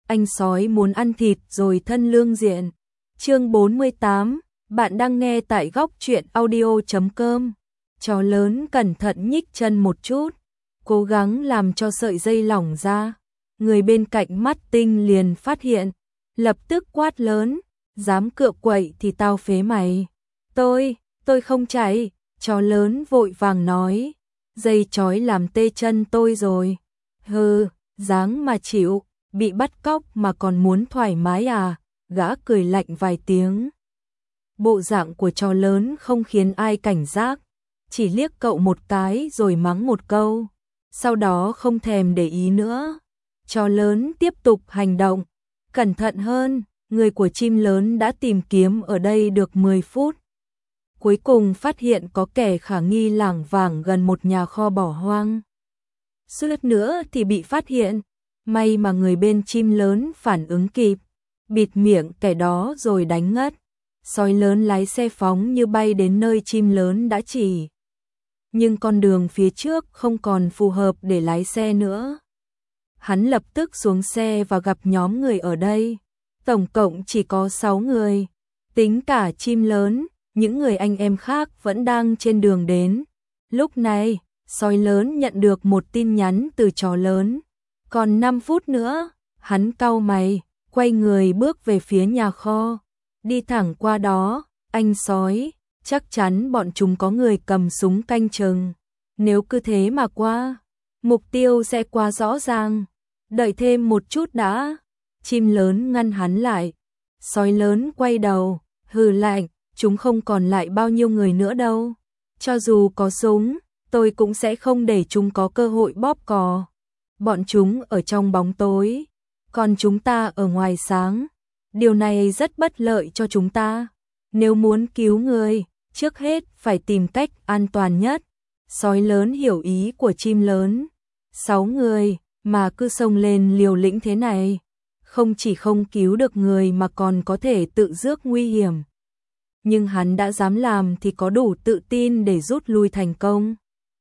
anh sói muốn ăn thịt rồi thân lương diện. Chương 48, bạn đang nghe tại góc truyện audio.com. Chó lớn cẩn thận nhích chân một chút, cố gắng làm cho sợi dây lỏng ra. Người bên cạnh mắt tinh liền phát hiện, lập tức quát lớn, dám cựa quậy thì tao phế mày. Tôi không chạy, chó lớn vội vàng nói, dây trói làm tê chân tôi rồi. Hừ, dáng mà chịu, bị bắt cóc mà còn muốn thoải mái à, gã cười lạnh vài tiếng. Bộ dạng của chó lớn không khiến ai cảnh giác, chỉ liếc cậu một cái rồi mắng một câu, sau đó không thèm để ý nữa. Chó lớn tiếp tục hành động, cẩn thận hơn, người của chim lớn đã tìm kiếm ở đây được 10 phút. Cuối cùng phát hiện có kẻ khả nghi lảng vảng gần một nhà kho bỏ hoang. Suýt nữa thì bị phát hiện, may mà người bên chim lớn phản ứng kịp, bịt miệng kẻ đó rồi đánh ngất. Sói lớn lái xe phóng như bay đến nơi chim lớn đã chỉ. Nhưng con đường phía trước không còn phù hợp để lái xe nữa. Hắn lập tức xuống xe và gặp nhóm người ở đây. Tổng cộng chỉ có 6 người. Tính cả chim lớn, những người anh em khác vẫn đang trên đường đến. Lúc này, sói lớn nhận được một tin nhắn từ chó lớn. Còn 5 phút nữa, hắn cau mày, quay người bước về phía nhà kho. Đi thẳng qua đó, anh sói, chắc chắn bọn chúng có người cầm súng canh chừng. Nếu cứ thế mà qua, mục tiêu sẽ quá rõ ràng. Đợi thêm một chút đã. Chim lớn ngăn hắn lại. Sói lớn quay đầu, hừ lạnh, chúng không còn lại bao nhiêu người nữa đâu. Cho dù có súng, tôi cũng sẽ không để chúng có cơ hội bóp cò. Bọn chúng ở trong bóng tối, còn chúng ta ở ngoài sáng. Điều này rất bất lợi cho chúng ta. Nếu muốn cứu người, trước hết phải tìm cách an toàn nhất. Sói lớn hiểu ý của chim lớn. 6 người mà cứ xông lên liều lĩnh thế này, không chỉ không cứu được người mà còn có thể tự rước nguy hiểm. Nhưng hắn đã dám làm thì có đủ tự tin để rút lui thành công.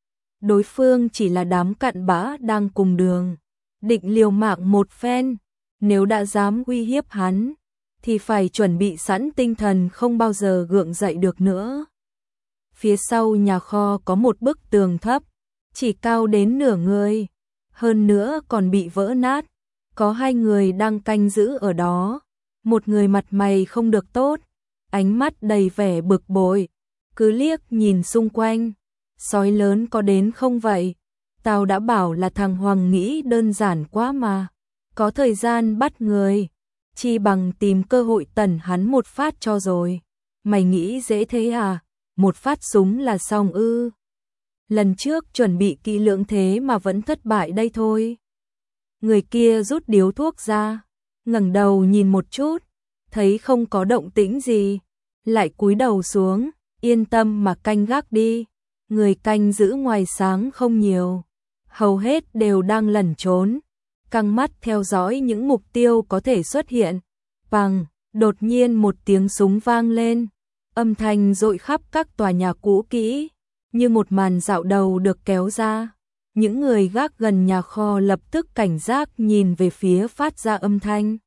Đối phương chỉ là đám cặn bã đang cùng đường, định liều mạng một phen. Nếu đã dám uy hiếp hắn, thì phải chuẩn bị sẵn tinh thần không bao giờ gượng dậy được nữa. Phía sau nhà kho có một bức tường thấp, chỉ cao đến nửa người, hơn nữa còn bị vỡ nát. Có 2 người đang canh giữ ở đó, một người mặt mày không được tốt, ánh mắt đầy vẻ bực bội, cứ liếc nhìn xung quanh. Sói lớn có đến không vậy? Tao đã bảo là thằng Hoàng nghĩ đơn giản quá mà. Có thời gian bắt người, chi bằng tìm cơ hội tẩn hắn một phát cho rồi. Mày nghĩ dễ thế à? Một phát súng là xong ư? Lần trước chuẩn bị kỹ lưỡng thế mà vẫn thất bại đây thôi. Người kia rút điếu thuốc ra, ngẩng đầu nhìn một chút, thấy không có động tĩnh gì, lại cúi đầu xuống, yên tâm mà canh gác đi. Người canh giữ ngoài sáng không nhiều, hầu hết đều đang lẩn trốn, căng mắt theo dõi những mục tiêu có thể xuất hiện. Bang, đột nhiên một tiếng súng vang lên, âm thanh dội khắp các tòa nhà cũ kỹ, như một màn dạo đầu được kéo ra. Những người gác gần nhà kho lập tức cảnh giác nhìn về phía phát ra âm thanh.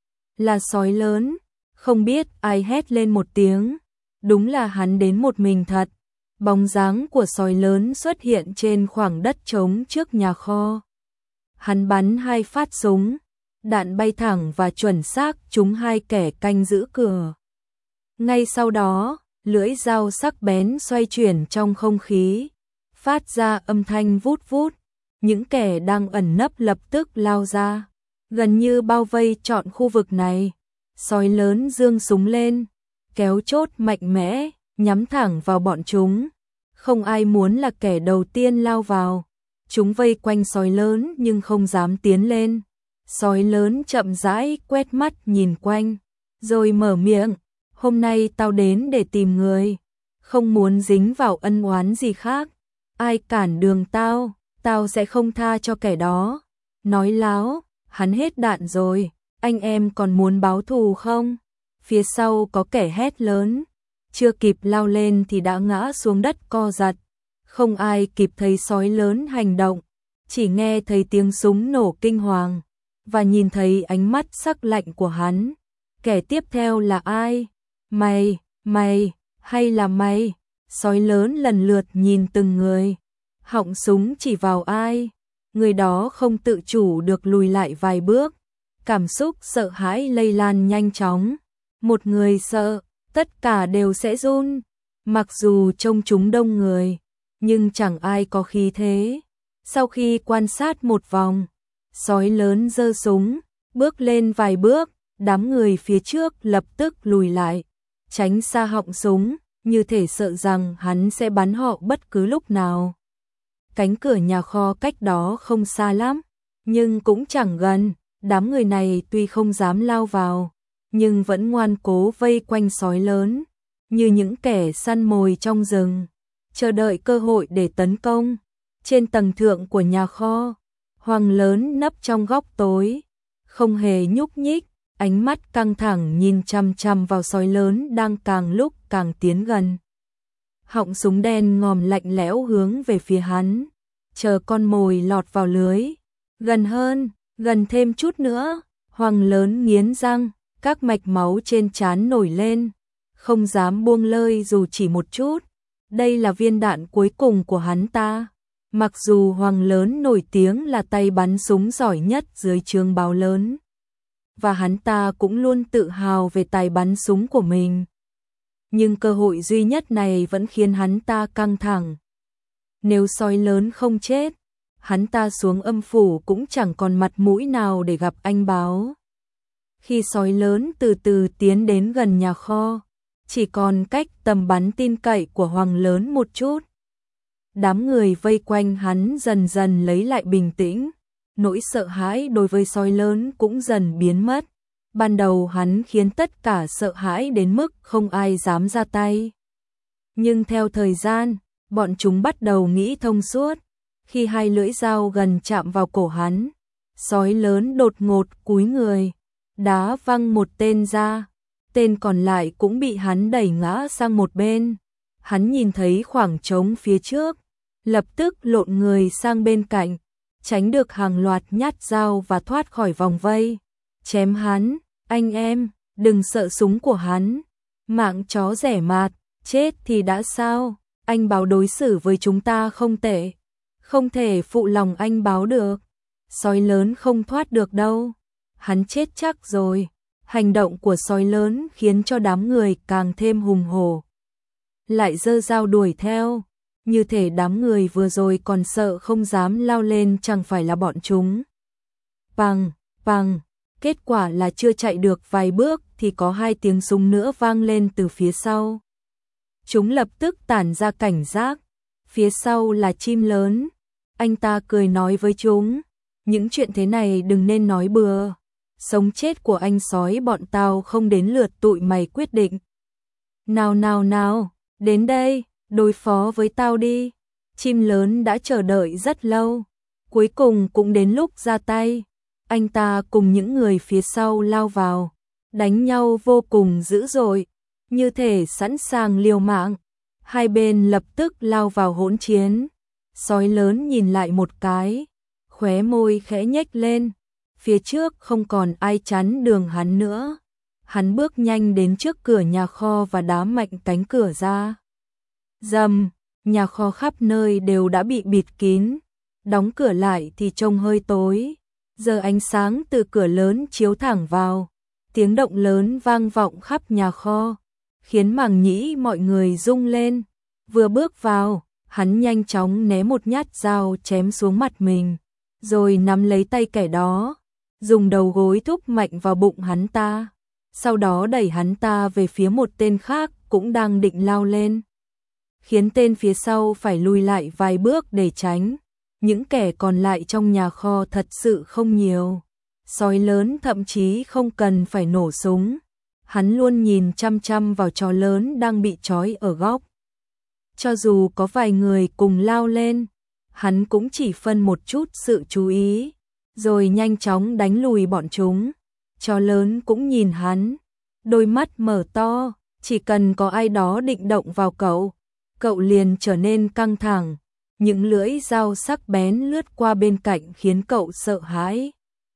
Là sói lớn, không biết ai hét lên một tiếng, đúng là hắn đến một mình thật. Bóng dáng của sói lớn xuất hiện trên khoảng đất trống trước nhà kho. Hắn bắn 2 phát súng, đạn bay thẳng và chuẩn xác trúng 2 kẻ canh giữ cửa. Ngay sau đó, lưỡi dao sắc bén xoay chuyển trong không khí, phát ra âm thanh vút vút. Những kẻ đang ẩn nấp lập tức lao ra, gần như bao vây trọn khu vực này. Sói lớn giương súng lên, kéo chốt mạnh mẽ, nhắm thẳng vào bọn chúng. Không ai muốn là kẻ đầu tiên lao vào. Chúng vây quanh sói lớn nhưng không dám tiến lên. Sói lớn chậm rãi quét mắt nhìn quanh, rồi mở miệng, hôm nay tao đến để tìm người, không muốn dính vào ân oán gì khác. Ai cản đường tao, tao sẽ không tha cho kẻ đó. Nói láo, hắn hết đạn rồi, anh em còn muốn báo thù không? Phía sau có kẻ hét lớn, chưa kịp lao lên thì đã ngã xuống đất co giật. Không ai kịp thấy sói lớn hành động, chỉ nghe thấy tiếng súng nổ kinh hoàng. và nhìn thấy ánh mắt sắc lạnh của hắn. Kẻ tiếp theo là ai? Mày, hay là mày? Sói lớn lần lượt nhìn từng người. Họng súng chỉ vào ai? Người đó không tự chủ được lùi lại vài bước. Cảm xúc sợ hãi lây lan nhanh chóng. Một người sợ, tất cả đều sẽ run. Mặc dù trông chúng đông người, nhưng chẳng ai có khí thế. Sau khi quan sát một vòng, sói lớn giơ súng, bước lên vài bước, đám người phía trước lập tức lùi lại, tránh xa họng súng, như thể sợ rằng hắn sẽ bắn họ bất cứ lúc nào. Cánh cửa nhà kho cách đó không xa lắm, nhưng cũng chẳng gần. Đám người này tuy không dám lao vào, nhưng vẫn ngoan cố vây quanh sói lớn, như những kẻ săn mồi trong rừng, chờ đợi cơ hội để tấn công. Trên tầng thượng của nhà kho, Hoàng lớn nấp trong góc tối, không hề nhúc nhích, ánh mắt căng thẳng nhìn chằm chằm vào sói lớn đang càng lúc càng tiến gần. Họng súng đen ngòm lạnh lẽo hướng về phía hắn, chờ con mồi lọt vào lưới. Gần hơn, gần thêm chút nữa. Hoàng lớn nghiến răng, các mạch máu trên trán nổi lên, không dám buông lơi dù chỉ một chút. Đây là viên đạn cuối cùng của hắn ta. Mặc dù Hoàng lớn nổi tiếng là tay bắn súng giỏi nhất dưới trướng báo lớn, và hắn ta cũng luôn tự hào về tài bắn súng của mình, nhưng cơ hội duy nhất này vẫn khiến hắn ta căng thẳng. Nếu sói lớn không chết, hắn ta xuống âm phủ cũng chẳng còn mặt mũi nào để gặp anh báo. Khi sói lớn từ từ tiến đến gần nhà kho, chỉ còn cách tầm bắn tin cậy của Hoàng lớn một chút. Đám người vây quanh hắn dần dần lấy lại bình tĩnh, nỗi sợ hãi đối với sói lớn cũng dần biến mất. Ban đầu hắn khiến tất cả sợ hãi đến mức không ai dám ra tay. Nhưng theo thời gian, bọn chúng bắt đầu nghĩ thông suốt. Khi hai lưỡi dao gần chạm vào cổ hắn, sói lớn đột ngột cúi người, đá văng một tên ra, tên còn lại cũng bị hắn đẩy ngã sang một bên. Hắn nhìn thấy khoảng trống phía trước, lập tức lộn người sang bên cạnh, tránh được hàng loạt nhát dao và thoát khỏi vòng vây. Chém hắn, anh em, đừng sợ súng của hắn. Mạng chó rẻ mạt, chết thì đã sao, anh báo đối xử với chúng ta không tệ. Không thể phụ lòng anh báo được. Sói lớn không thoát được đâu. Hắn chết chắc rồi. Hành động của sói lớn khiến cho đám người càng thêm hùng hổ. Lại giơ dao đuổi theo. Như thể đám người vừa rồi còn sợ không dám lao lên chẳng phải là bọn chúng. Pằng, pằng. Kết quả là chưa chạy được vài bước thì có hai tiếng súng nữa vang lên từ phía sau. Chúng lập tức tản ra cảnh giác. Phía sau là chim lớn. Anh ta cười nói với chúng, những chuyện thế này đừng nên nói bừa. Sống chết của anh sói bọn tao không đến lượt tụi mày quyết định. Nào, đến đây, đối phó với tao đi. Chim lớn đã chờ đợi rất lâu, cuối cùng cũng đến lúc ra tay. Anh ta cùng những người phía sau lao vào, đánh nhau vô cùng dữ dội, như thể sẵn sàng liều mạng. Hai bên lập tức lao vào hỗn chiến. Sói lớn nhìn lại một cái, khóe môi khẽ nhếch lên. Phía trước không còn ai chắn đường hắn nữa. Hắn bước nhanh đến trước cửa nhà kho và đá mạnh cánh cửa ra. Rầm, nhà kho khắp nơi đều đã bị bịt kín. Đóng cửa lại thì trông hơi tối. Giờ ánh sáng từ cửa lớn chiếu thẳng vào. Tiếng động lớn vang vọng khắp nhà kho, khiến màng nhĩ mọi người rung lên. Vừa bước vào, hắn nhanh chóng né một nhát dao chém xuống mặt mình, rồi nắm lấy tay kẻ đó, dùng đầu gối thúc mạnh vào bụng hắn ta. Sau đó đẩy hắn ta về phía một tên khác cũng đang định lao lên, khiến tên phía sau phải lùi lại vài bước để tránh. Những kẻ còn lại trong nhà kho thật sự không nhiều. Sói lớn thậm chí không cần phải nổ súng. Hắn luôn nhìn chăm chăm vào chó lớn đang bị trói ở góc. Cho dù có vài người cùng lao lên, hắn cũng chỉ phân một chút sự chú ý, rồi nhanh chóng đánh lùi bọn chúng. Chó lớn cũng nhìn hắn, đôi mắt mở to, chỉ cần có ai đó định động vào cậu liền trở nên căng thẳng. Những lưỡi dao sắc bén lướt qua bên cạnh khiến cậu sợ hãi.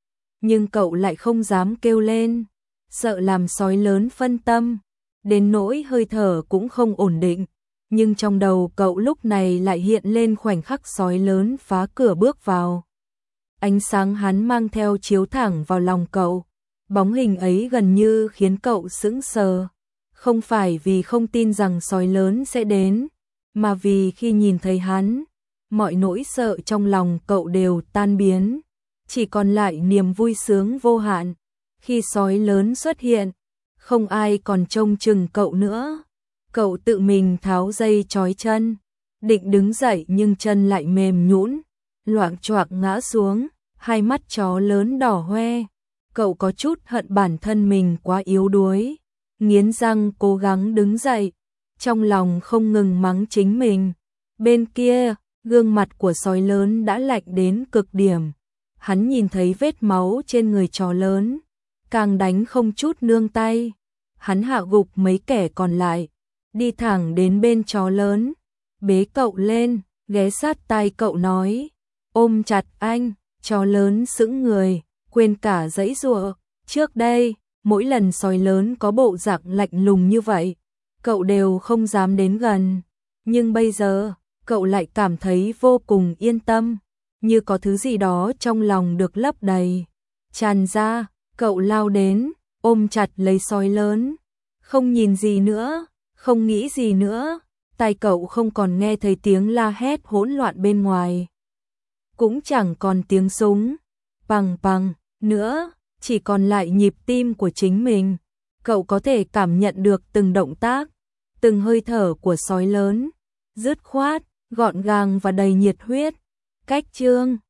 nhưng cậu lại không dám kêu lên, sợ làm sói lớn phân tâm, đến nỗi hơi thở cũng không ổn định, nhưng trong đầu cậu lúc này lại hiện lên khoảnh khắc sói lớn phá cửa bước vào. Ánh sáng hắn mang theo chiếu thẳng vào lòng cậu, bóng hình ấy gần như khiến cậu sững sờ, không phải vì không tin rằng sói lớn sẽ đến, mà vì khi nhìn thấy hắn, mọi nỗi sợ trong lòng cậu đều tan biến, chỉ còn lại niềm vui sướng vô hạn. Khi sói lớn xuất hiện, không ai còn trông chừng cậu nữa. Cậu tự mình tháo dây trói chân, định đứng dậy nhưng chân lại mềm nhũn, loạng choạng ngã xuống, hai mắt chó lớn đỏ hoe. Cậu có chút hận bản thân mình quá yếu đuối, nghiến răng cố gắng đứng dậy, trong lòng không ngừng mắng chính mình. Bên kia, gương mặt của sói lớn đã lạnh đến cực điểm. Hắn nhìn thấy vết máu trên người chó lớn, càng đánh không chút nương tay. Hắn hạ gục mấy kẻ còn lại, đi thẳng đến bên chó lớn, bế cậu lên, ghé sát tai cậu nói, ôm chặt anh. Chó lớn sững người, quên cả giãy giụa. Trước đây, mỗi lần sói lớn có bộ dạng lạnh lùng như vậy, cậu đều không dám đến gần. Nhưng bây giờ, cậu lại cảm thấy vô cùng yên tâm, như có thứ gì đó trong lòng được lấp đầy, tràn ra. Cậu lao đến, ôm chặt lấy sói lớn, không nhìn gì nữa, không nghĩ gì nữa. Tai cậu không còn nghe thấy tiếng la hét hỗn loạn bên ngoài, cũng chẳng còn tiếng súng pằng pằng nữa, chỉ còn lại nhịp tim của chính mình. Cậu có thể cảm nhận được từng động tác, từng hơi thở của sói lớn, dứt khoát, gọn gàng và đầy nhiệt huyết. Cách chương